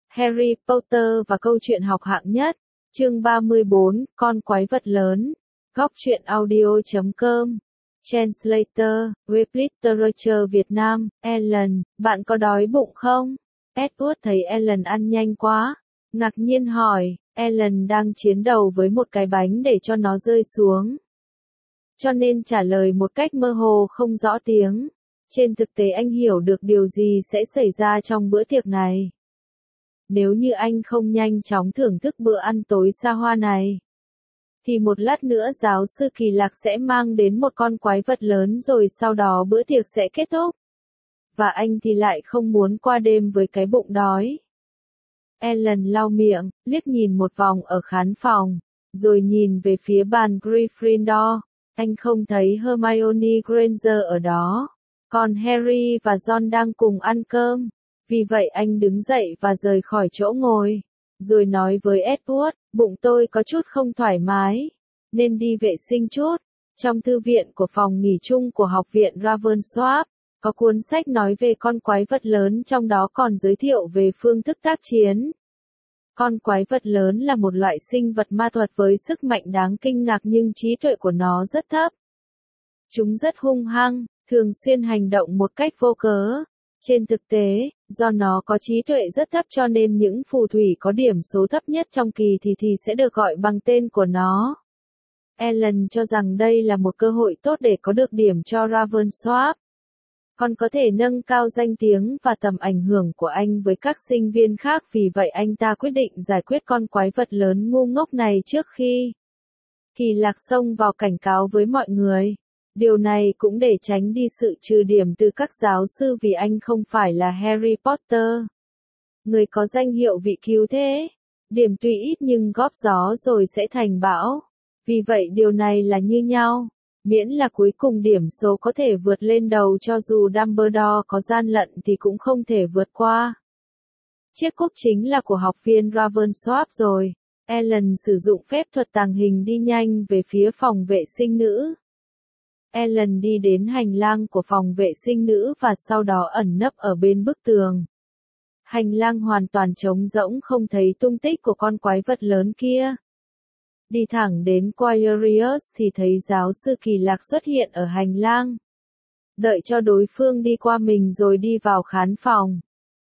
Harry Potter và câu chuyện học hạng nhất. Chương 34, con quái vật lớn. Góc truyện audio.com. Translator, Web Literature Việt Nam. Ellen, bạn có đói bụng không? Edward thấy Ellen ăn nhanh quá. Ngạc nhiên hỏi, Ellen đang chiến đấu với một cái bánh để cho nó rơi xuống. Cho nên trả lời một cách mơ hồ không rõ tiếng. Trên thực tế anh hiểu được điều gì sẽ xảy ra trong bữa tiệc này. Nếu như anh không nhanh chóng thưởng thức bữa ăn tối xa hoa này, thì một lát nữa giáo sư Kỳ Lạc sẽ mang đến một con quái vật lớn rồi sau đó bữa tiệc sẽ kết thúc. Và anh thì lại không muốn qua đêm với cái bụng đói. Ellen lau miệng, liếc nhìn một vòng ở khán phòng, rồi nhìn về phía bàn Gryffindor. Anh không thấy Hermione Granger ở đó. Còn Harry và Ron đang cùng ăn cơm. Vì vậy anh đứng dậy và rời khỏi chỗ ngồi. Rồi nói với Edward, bụng tôi có chút không thoải mái. Nên đi vệ sinh chút. Trong thư viện của phòng nghỉ chung của học viện Ravensworth, có cuốn sách nói về con quái vật lớn, trong đó còn giới thiệu về phương thức tác chiến. Con quái vật lớn là một loại sinh vật ma thuật với sức mạnh đáng kinh ngạc nhưng trí tuệ của nó rất thấp. Chúng rất hung hăng, thường xuyên hành động một cách vô cớ. Trên thực tế, do nó có trí tuệ rất thấp cho nên những phù thủy có điểm số thấp nhất trong kỳ thì sẽ được gọi bằng tên của nó. Ellen cho rằng đây là một cơ hội tốt để có được điểm cho Ravensworth. Còn có thể nâng cao danh tiếng và tầm ảnh hưởng của anh với các sinh viên khác, vì vậy anh ta quyết định giải quyết con quái vật lớn ngu ngốc này trước khi Kỳ Lạc xông vào cảnh cáo với mọi người. Điều này cũng để tránh đi sự trừ điểm từ các giáo sư vì anh không phải là Harry Potter, người có danh hiệu vị cứu thế. Điểm tuy ít nhưng góp gió rồi sẽ thành bão. Vì vậy điều này là như nhau. Miễn là cuối cùng điểm số có thể vượt lên đầu, cho dù Dumbledore có gian lận thì cũng không thể vượt qua. Chiếc cúp chính là của học viên Ravensworth rồi. Ellen sử dụng phép thuật tàng hình đi nhanh về phía phòng vệ sinh nữ. Ellen đi đến hành lang của phòng vệ sinh nữ và sau đó ẩn nấp ở bên bức tường. Hành lang hoàn toàn trống rỗng, không thấy tung tích của con quái vật lớn kia. Đi thẳng đến Quirinius thì thấy giáo sư Kỳ Lạc xuất hiện ở hành lang. Đợi cho đối phương đi qua mình rồi đi vào khán phòng.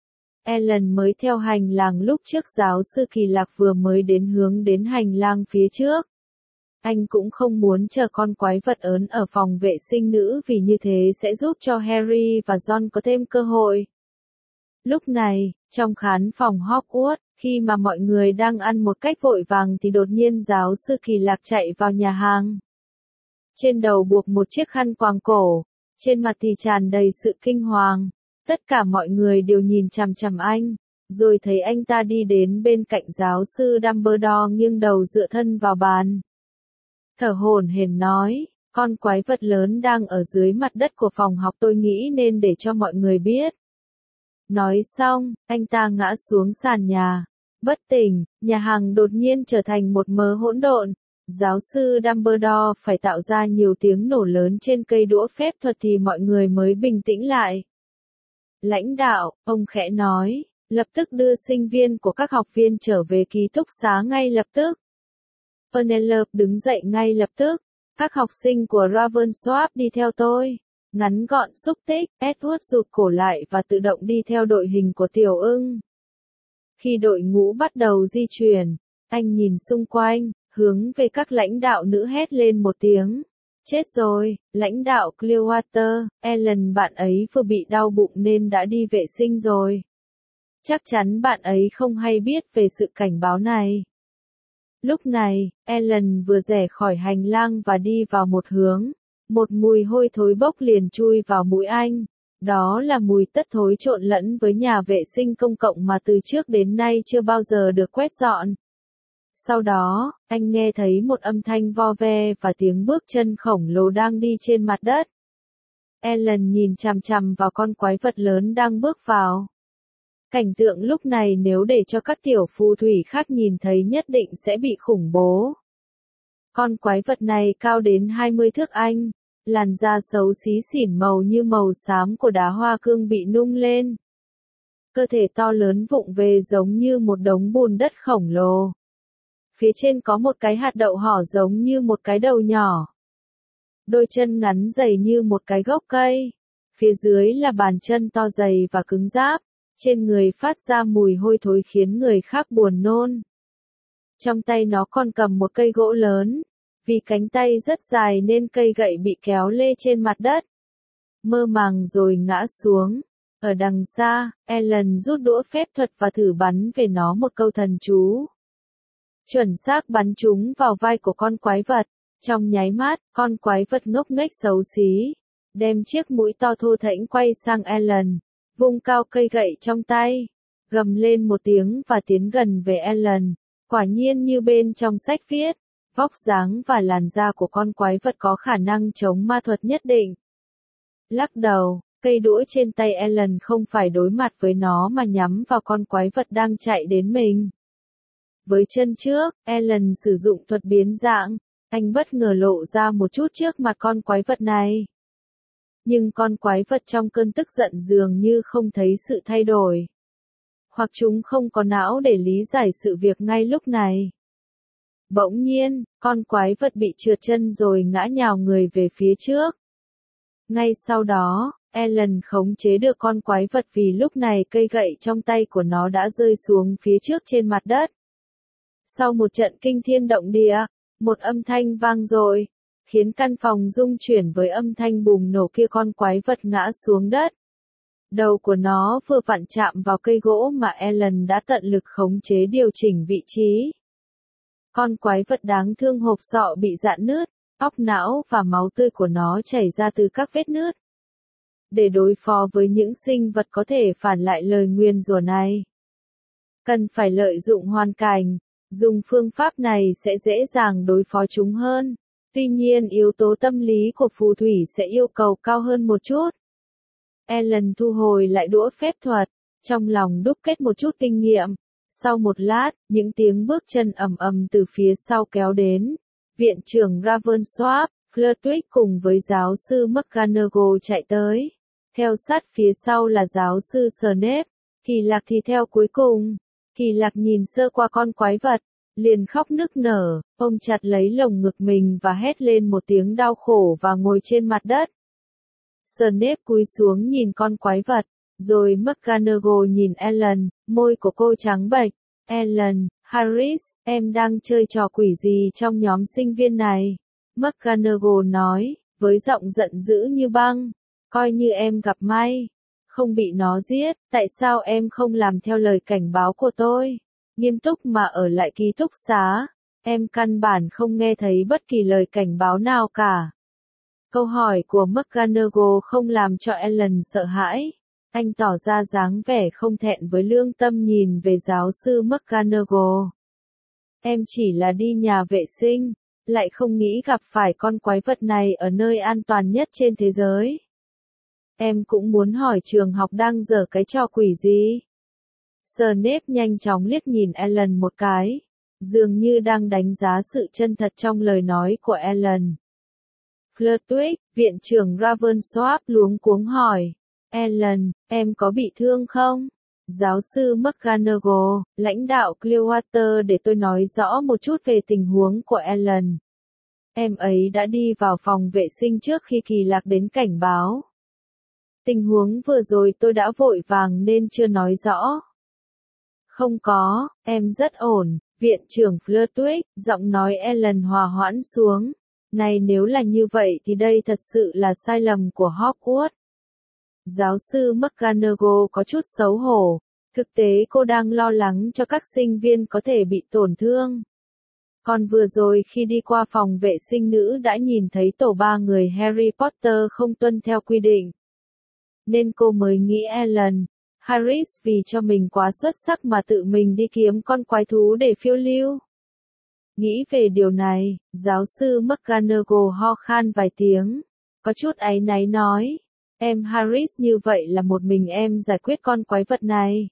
Ellen mới theo hành lang lúc trước giáo sư Kỳ Lạc vừa mới đến, hướng đến hành lang phía trước. Anh cũng không muốn chờ con quái vật ớn ở phòng vệ sinh nữ vì như thế sẽ giúp cho Harry và Ron có thêm cơ hội. Lúc này, trong khán phòng Hogwarts, khi mà mọi người đang ăn một cách vội vàng thì đột nhiên giáo sư Kỳ Lạc chạy vào nhà hàng. Trên đầu buộc một chiếc khăn quàng cổ, trên mặt thì tràn đầy sự kinh hoàng. Tất cả mọi người đều nhìn chằm chằm anh, rồi thấy anh ta đi đến bên cạnh giáo sư Dumbledore nghiêng đầu dựa thân vào bàn. Thở hổn hển nói, con quái vật lớn đang ở dưới mặt đất của phòng học, tôi nghĩ nên để cho mọi người biết. Nói xong, anh ta ngã xuống sàn nhà. Bất tỉnh, nhà hàng đột nhiên trở thành một mớ hỗn độn. Giáo sư Dumbledore phải tạo ra nhiều tiếng nổ lớn trên cây đũa phép thuật thì mọi người mới bình tĩnh lại. Lãnh đạo, ông khẽ nói, lập tức đưa sinh viên của các học viên trở về ký túc xá ngay lập tức. Penelope đứng dậy ngay lập tức. Các học sinh của Ravensworth đi theo tôi. Ngắn gọn xúc tích, Edward rụt cổ lại và tự động đi theo đội hình của Tiểu Ưng. Khi đội ngũ bắt đầu di chuyển, anh nhìn xung quanh, hướng về các lãnh đạo nữ hét lên một tiếng. Chết rồi, lãnh đạo Clearwater, Ellen bạn ấy vừa bị đau bụng nên đã đi vệ sinh rồi. Chắc chắn bạn ấy không hay biết về sự cảnh báo này. Lúc này, Ellen vừa rẽ khỏi hành lang và đi vào một hướng. Một mùi hôi thối bốc liền chui vào mũi anh. Đó là mùi tất thối trộn lẫn với nhà vệ sinh công cộng mà từ trước đến nay chưa bao giờ được quét dọn. Sau đó, anh nghe thấy một âm thanh vo ve và tiếng bước chân khổng lồ đang đi trên mặt đất. Ellen nhìn chằm chằm vào con quái vật lớn đang bước vào. Cảnh tượng lúc này nếu để cho các tiểu phù thủy khác nhìn thấy nhất định sẽ bị khủng bố. Con quái vật này cao đến 20 thước Anh. Làn da xấu xí xỉn màu như màu xám của đá hoa cương bị nung lên. Cơ thể to lớn vụng về giống như một đống bùn đất khổng lồ. Phía trên có một cái hạt đậu hỏ giống như một cái đầu nhỏ. Đôi chân ngắn dày như một cái gốc cây. Phía dưới là bàn chân to dày và cứng ráp. Trên người phát ra mùi hôi thối khiến người khác buồn nôn. Trong tay nó còn cầm một cây gỗ lớn. Vì cánh tay rất dài nên cây gậy bị kéo lê trên mặt đất. Mơ màng rồi ngã xuống. Ở đằng xa, Ellen rút đũa phép thuật và thử bắn về nó một câu thần chú. Chuẩn xác bắn trúng vào vai của con quái vật. Trong nháy mắt, con quái vật ngốc nghếch xấu xí. Đem chiếc mũi to thô thảnh quay sang Ellen. Vung cao cây gậy trong tay. Gầm lên một tiếng và tiến gần về Ellen. Quả nhiên như bên trong sách viết. Vóc dáng và làn da của con quái vật có khả năng chống ma thuật nhất định. Lắc đầu, cây đũa trên tay Ellen không phải đối mặt với nó mà nhắm vào con quái vật đang chạy đến mình. Với chân trước, Ellen sử dụng thuật biến dạng, anh bất ngờ lộ ra một chút trước mặt con quái vật này. Nhưng con quái vật trong cơn tức giận dường như không thấy sự thay đổi. Hoặc chúng không có não để lý giải sự việc ngay lúc này. Bỗng nhiên, con quái vật bị trượt chân rồi ngã nhào người về phía trước. Ngay sau đó, Ellen khống chế được con quái vật vì lúc này cây gậy trong tay của nó đã rơi xuống phía trước trên mặt đất. Sau một trận kinh thiên động địa, một âm thanh vang dội, khiến căn phòng rung chuyển với âm thanh bùng nổ kia. Con quái vật ngã xuống đất. Đầu của nó vừa vặn chạm vào cây gỗ mà Ellen đã tận lực khống chế điều chỉnh vị trí. Con quái vật đáng thương hộp sọ bị rạn nứt, óc não và máu tươi của nó chảy ra từ các vết nứt. Để đối phó với những sinh vật có thể phản lại lời nguyền rủa này, cần phải lợi dụng hoàn cảnh, dùng phương pháp này sẽ dễ dàng đối phó chúng hơn. Tuy nhiên yếu tố tâm lý của phù thủy sẽ yêu cầu cao hơn một chút. Ellen thu hồi lại đũa phép thuật, trong lòng đúc kết một chút kinh nghiệm. Sau một lát, những tiếng bước chân ầm ầm từ phía sau kéo đến. Viện trưởng Ravensworth, Flitwick cùng với giáo sư McGonagall chạy tới. Theo sát phía sau là giáo sư Snape. Kỳ Lạc thì theo cuối cùng. Kỳ Lạc nhìn sơ qua con quái vật, liền khóc nức nở, ôm chặt lấy lồng ngực mình và hét lên một tiếng đau khổ và ngồi trên mặt đất. Snape cúi xuống nhìn con quái vật, rồi McGonagall nhìn Ellen, môi của cô trắng bệch. Ellen, Harris, em đang chơi trò quỷ gì trong nhóm sinh viên này? McGonagall nói, với giọng giận dữ như băng, coi như em gặp may, không bị nó giết, tại sao em không làm theo lời cảnh báo của tôi? Nghiêm túc mà ở lại ký túc xá, em căn bản không nghe thấy bất kỳ lời cảnh báo nào cả. Câu hỏi của McGonagall không làm cho Ellen sợ hãi. Anh tỏ ra dáng vẻ không thẹn với lương tâm nhìn về giáo sư McGonagall. Em chỉ là đi nhà vệ sinh, lại không nghĩ gặp phải con quái vật này ở nơi an toàn nhất trên thế giới. Em cũng muốn hỏi trường học đang giở cái trò quỷ gì? Snape nhanh chóng liếc nhìn Ellen một cái, dường như đang đánh giá sự chân thật trong lời nói của Ellen. Flitwick, viện trưởng Ravensworth luống cuống hỏi. Ellen, em có bị thương không? Giáo sư McGonagall, lãnh đạo Clearwater để tôi nói rõ một chút về tình huống của Ellen. Em ấy đã đi vào phòng vệ sinh trước khi Kỳ Lạc đến cảnh báo. Tình huống vừa rồi tôi đã vội vàng nên chưa nói rõ. Không có, em rất ổn, viện trưởng Flitwick, giọng nói Ellen hòa hoãn xuống. Này nếu là như vậy thì đây thật sự là sai lầm của Hogwarts. Giáo sư McGonagall có chút xấu hổ. Thực tế cô đang lo lắng cho các sinh viên có thể bị tổn thương. Còn vừa rồi khi đi qua phòng vệ sinh nữ đã nhìn thấy tổ 3 người Harry Potter không tuân theo quy định. Nên cô mới nghĩ Ellen, Harris vì cho mình quá xuất sắc mà tự mình đi kiếm con quái thú để phiêu lưu. Nghĩ về điều này, giáo sư McGonagall ho khan vài tiếng, có chút áy náy nói, em Harris như vậy là một mình em giải quyết con quái vật này.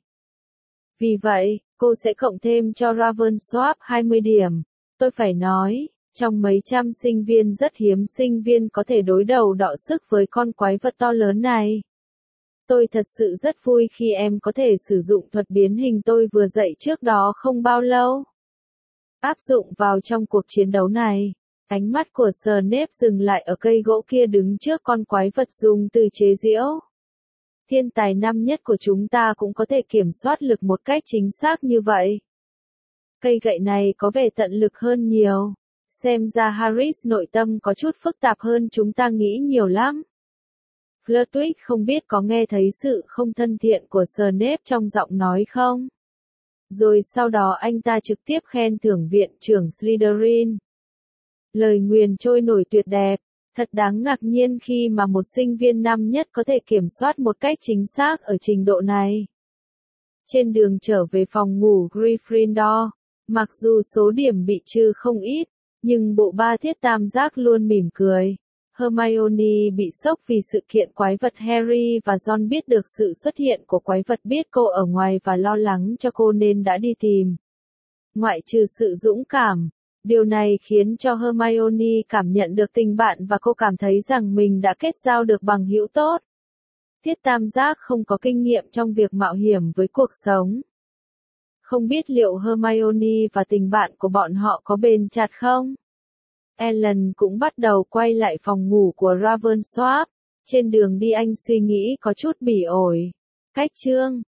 Vì vậy, cô sẽ cộng thêm cho Ravensworth 20 điểm. Tôi phải nói, trong mấy trăm sinh viên rất hiếm sinh viên có thể đối đầu đọ sức với con quái vật to lớn này. Tôi thật sự rất vui khi em có thể sử dụng thuật biến hình tôi vừa dạy trước đó không bao lâu. Áp dụng vào trong cuộc chiến đấu này. Ánh mắt của Snape dừng lại ở cây gỗ kia đứng trước con quái vật dùng từ chế giễu. Thiên tài năm nhất của chúng ta cũng có thể kiểm soát lực một cách chính xác như vậy. Cây gậy này có vẻ tận lực hơn nhiều. Xem ra Harris nội tâm có chút phức tạp hơn chúng ta nghĩ nhiều lắm. Flitwick không biết có nghe thấy sự không thân thiện của Snape trong giọng nói không? Rồi sau đó anh ta trực tiếp khen thưởng viện trưởng Slytherin. Lời nguyền trôi nổi tuyệt đẹp, thật đáng ngạc nhiên khi mà một sinh viên năm nhất có thể kiểm soát một cách chính xác ở trình độ này. Trên đường trở về phòng ngủ Gryffindor, mặc dù số điểm bị trừ không ít, nhưng bộ ba thiết tam giác luôn mỉm cười. Hermione bị sốc vì sự kiện quái vật Harry và Ron biết được sự xuất hiện của quái vật biết cô ở ngoài và lo lắng cho cô nên đã đi tìm. Ngoại trừ sự dũng cảm, điều này khiến cho Hermione cảm nhận được tình bạn và cô cảm thấy rằng mình đã kết giao được bằng hữu tốt. Thiết tam giác không có kinh nghiệm trong việc mạo hiểm với cuộc sống. Không biết liệu Hermione và tình bạn của bọn họ có bền chặt không? Ellen cũng bắt đầu quay lại phòng ngủ của Ravensworth. Trên đường đi anh suy nghĩ có chút bỉ ổi. Cách chương